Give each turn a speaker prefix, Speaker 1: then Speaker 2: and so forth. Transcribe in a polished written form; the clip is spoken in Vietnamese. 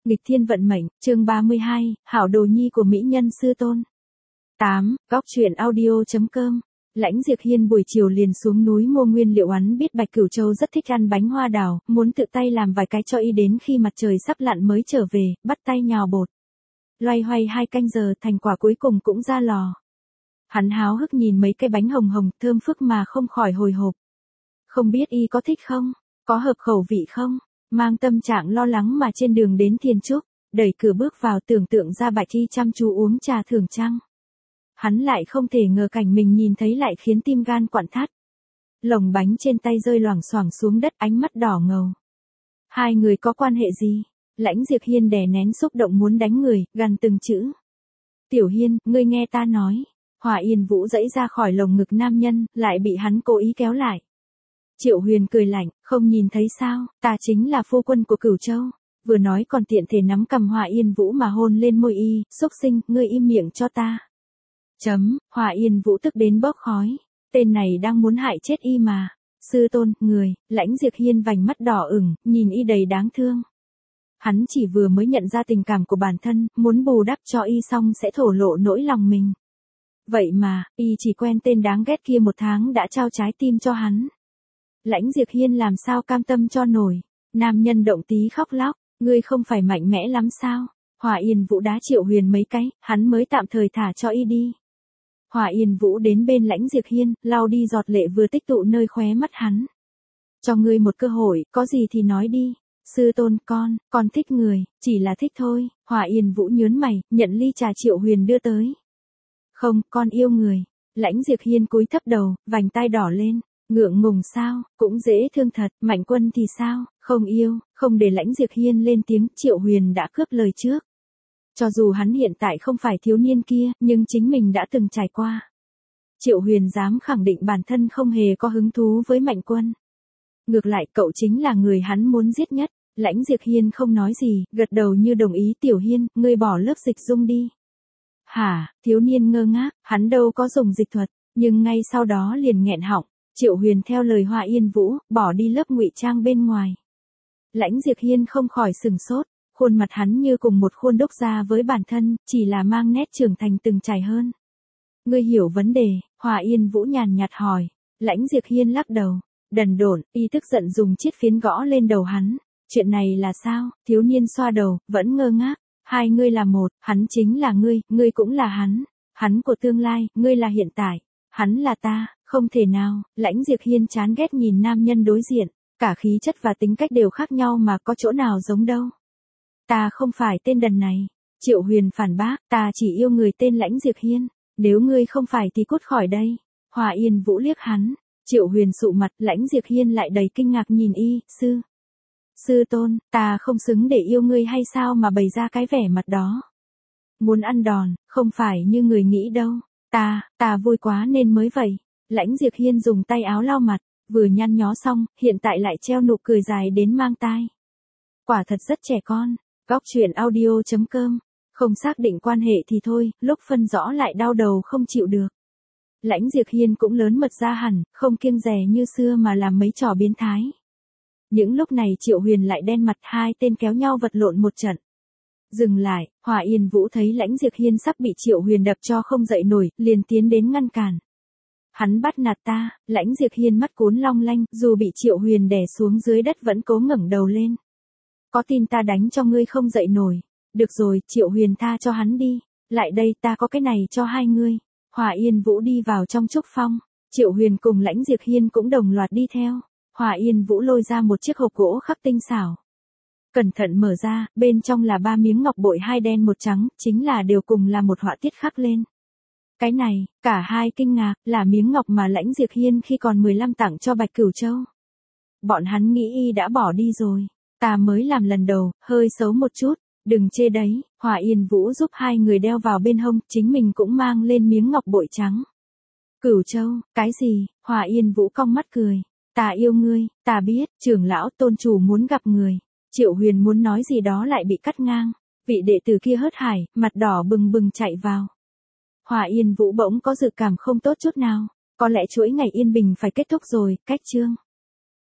Speaker 1: Nghịch thiên vận mệnh, chương 32, hảo đồ nhi của mỹ nhân sư tôn. 8. Góc truyện audio.com. Lãnh Diệp Hiên buổi chiều liền xuống núi mua nguyên liệu hắn biết Bạch Cửu Châu rất thích ăn bánh hoa đào, muốn tự tay làm vài cái cho y đến khi mặt trời sắp lặn mới trở về, bắt tay nhào bột. Loay hoay 2 canh giờ thành quả cuối cùng cũng ra lò. Hắn háo hức nhìn mấy cái bánh hồng hồng thơm phức mà không khỏi hồi hộp. Không biết y có thích không? Có hợp khẩu vị không? Mang tâm trạng lo lắng mà trên đường đến Thiên Trúc, đẩy cửa bước vào tưởng tượng ra Bạch Y chăm chú uống trà thưởng trăng. Hắn lại không thể ngờ cảnh mình nhìn thấy lại khiến tim gan quặn thắt. Lồng bánh trên tay rơi loảng xoảng xuống đất, ánh mắt đỏ ngầu. Hai người có quan hệ gì? Lãnh Diệp Hiên đè nén xúc động muốn đánh người, gằn từng chữ. Tiểu Hiên, ngươi nghe ta nói. Hỏa Yên Vũ giãy ra khỏi lồng ngực nam nhân, lại bị hắn cố ý kéo lại. Triệu Huyền cười lạnh, không nhìn thấy sao, ta chính là phu quân của Cửu Châu. Vừa nói còn tiện thể nắm cầm Hỏa Yên Vũ mà hôn lên môi y, xúc sinh, ngươi im miệng cho ta. Hỏa Yên Vũ tức đến bốc khói. Tên này đang muốn hại chết y mà. Sư tôn, người, Lãnh Diệp Hiên vành mắt đỏ ửng, nhìn y đầy đáng thương. Hắn chỉ vừa mới nhận ra tình cảm của bản thân, muốn bù đắp cho y xong sẽ thổ lộ nỗi lòng mình. Vậy mà, y chỉ quen tên đáng ghét kia 1 tháng đã trao trái tim cho hắn. Lãnh Diệp Hiên làm sao cam tâm cho nổi. Nam nhân động tí khóc lóc, ngươi không phải mạnh mẽ lắm sao? Hỏa Yên Vũ đá Triệu Huyền mấy cái, hắn mới tạm thời thả cho y đi. Hỏa Yên Vũ đến bên Lãnh Diệp Hiên, lau đi giọt lệ vừa tích tụ nơi khóe mắt hắn. Cho ngươi một cơ hội, có gì thì nói đi. Sư tôn, con thích người, chỉ là thích thôi. Hỏa Yên Vũ nhớn mày, nhận ly trà Triệu Huyền đưa tới. Không, con yêu người. Lãnh Diệp Hiên cúi thấp đầu, vành tai đỏ lên. Ngượng ngùng sao, cũng dễ thương thật, Mạnh Quân thì sao, không yêu, không để Lãnh Diệp Hiên lên tiếng, Triệu Huyền đã cướp lời trước. Cho dù hắn hiện tại không phải thiếu niên kia, nhưng chính mình đã từng trải qua. Triệu Huyền dám khẳng định bản thân không hề có hứng thú với Mạnh Quân. Ngược lại cậu chính là người hắn muốn giết nhất. Lãnh Diệp Hiên không nói gì, gật đầu như đồng ý. Tiểu Hiên, ngươi bỏ lớp dịch dung đi. Hả, thiếu niên ngơ ngác, hắn đâu có dùng dịch thuật, nhưng ngay sau đó liền nghẹn họng. Triệu Huyền theo lời Hỏa Yên Vũ, bỏ đi lớp ngụy trang bên ngoài. Lãnh Diệp Hiên không khỏi sừng sốt, khuôn mặt hắn như cùng một khuôn đúc ra với bản thân, chỉ là mang nét trưởng thành từng trải hơn. Ngươi hiểu vấn đề, Hỏa Yên Vũ nhàn nhạt hỏi. Lãnh Diệp Hiên lắc đầu, đần độn, y tức giận dùng chiếc phiến gõ lên đầu hắn. Chuyện này là sao? Thiếu niên xoa đầu, vẫn ngơ ngác. Hai ngươi là một, hắn chính là ngươi cũng là hắn. Hắn của tương lai, ngươi là hiện tại. Hắn là ta, không thể nào. Lãnh Diệp Hiên chán ghét nhìn nam nhân đối diện, cả khí chất và tính cách đều khác nhau mà có chỗ nào giống đâu. Ta không phải tên đần này. Triệu Huyền phản bác, ta chỉ yêu người tên Lãnh Diệp Hiên. Nếu ngươi không phải thì cút khỏi đây. Hỏa Yên Vũ liếc hắn. Triệu Huyền sụ mặt, Lãnh Diệp Hiên lại đầy kinh ngạc nhìn y, Sư tôn, ta không xứng để yêu ngươi hay sao mà bày ra cái vẻ mặt đó. Muốn ăn đòn, không phải như người nghĩ đâu. Ta vui quá nên mới vậy. Lãnh Diệp Hiên dùng tay áo lau mặt, vừa nhăn nhó xong, hiện tại lại treo nụ cười dài đến mang tai. Quả thật rất trẻ con. Góc truyện audio.com. Không xác định quan hệ thì thôi, lúc phân rõ lại đau đầu không chịu được. Lãnh Diệp Hiên cũng lớn mật ra hẳn, không kiêng dè như xưa mà làm mấy trò biến thái. Những lúc này Triệu Huyền lại đen mặt, hai tên kéo nhau vật lộn một trận. Dừng lại, Hỏa Yên Vũ thấy Lãnh Diệp Hiên sắp bị Triệu Huyền đập cho không dậy nổi, liền tiến đến ngăn cản. Hắn bắt nạt ta. Lãnh Diệp Hiên mắt cuốn long lanh, dù bị Triệu Huyền đè xuống dưới đất vẫn cố ngẩng đầu lên. Có tin ta đánh cho ngươi không dậy nổi. Được rồi, Triệu Huyền tha cho hắn đi. Lại đây, ta có cái này cho hai ngươi. Hỏa Yên Vũ đi vào trong trúc phong. Triệu Huyền cùng Lãnh Diệp Hiên cũng đồng loạt đi theo. Hỏa Yên Vũ lôi ra một chiếc hộp gỗ khắc tinh xảo. Cẩn thận mở ra, bên trong là 3 miếng ngọc bội 2 đen 1 trắng, chính là đều cùng là một họa tiết khắc lên. Cái này, cả hai kinh ngạc, là miếng ngọc mà Lãnh Diệp Hiên khi còn 15 tặng cho Bạch Cửu Châu. Bọn hắn nghĩ y đã bỏ đi rồi. Ta mới làm lần đầu, hơi xấu một chút, đừng chê đấy. Hỏa Yên Vũ giúp hai người đeo vào bên hông, chính mình cũng mang lên miếng ngọc bội trắng. Cửu Châu, cái gì? Hỏa Yên Vũ cong mắt cười. Ta yêu ngươi, ta biết, trưởng lão tôn chủ muốn gặp người. Triệu Huyền muốn nói gì đó lại bị cắt ngang. Vị đệ tử kia hớt hải, mặt đỏ bừng bừng chạy vào. Hỏa Yên Vũ bỗng có dự cảm không tốt chút nào. Có lẽ chuỗi ngày yên bình phải kết thúc rồi, cách chương.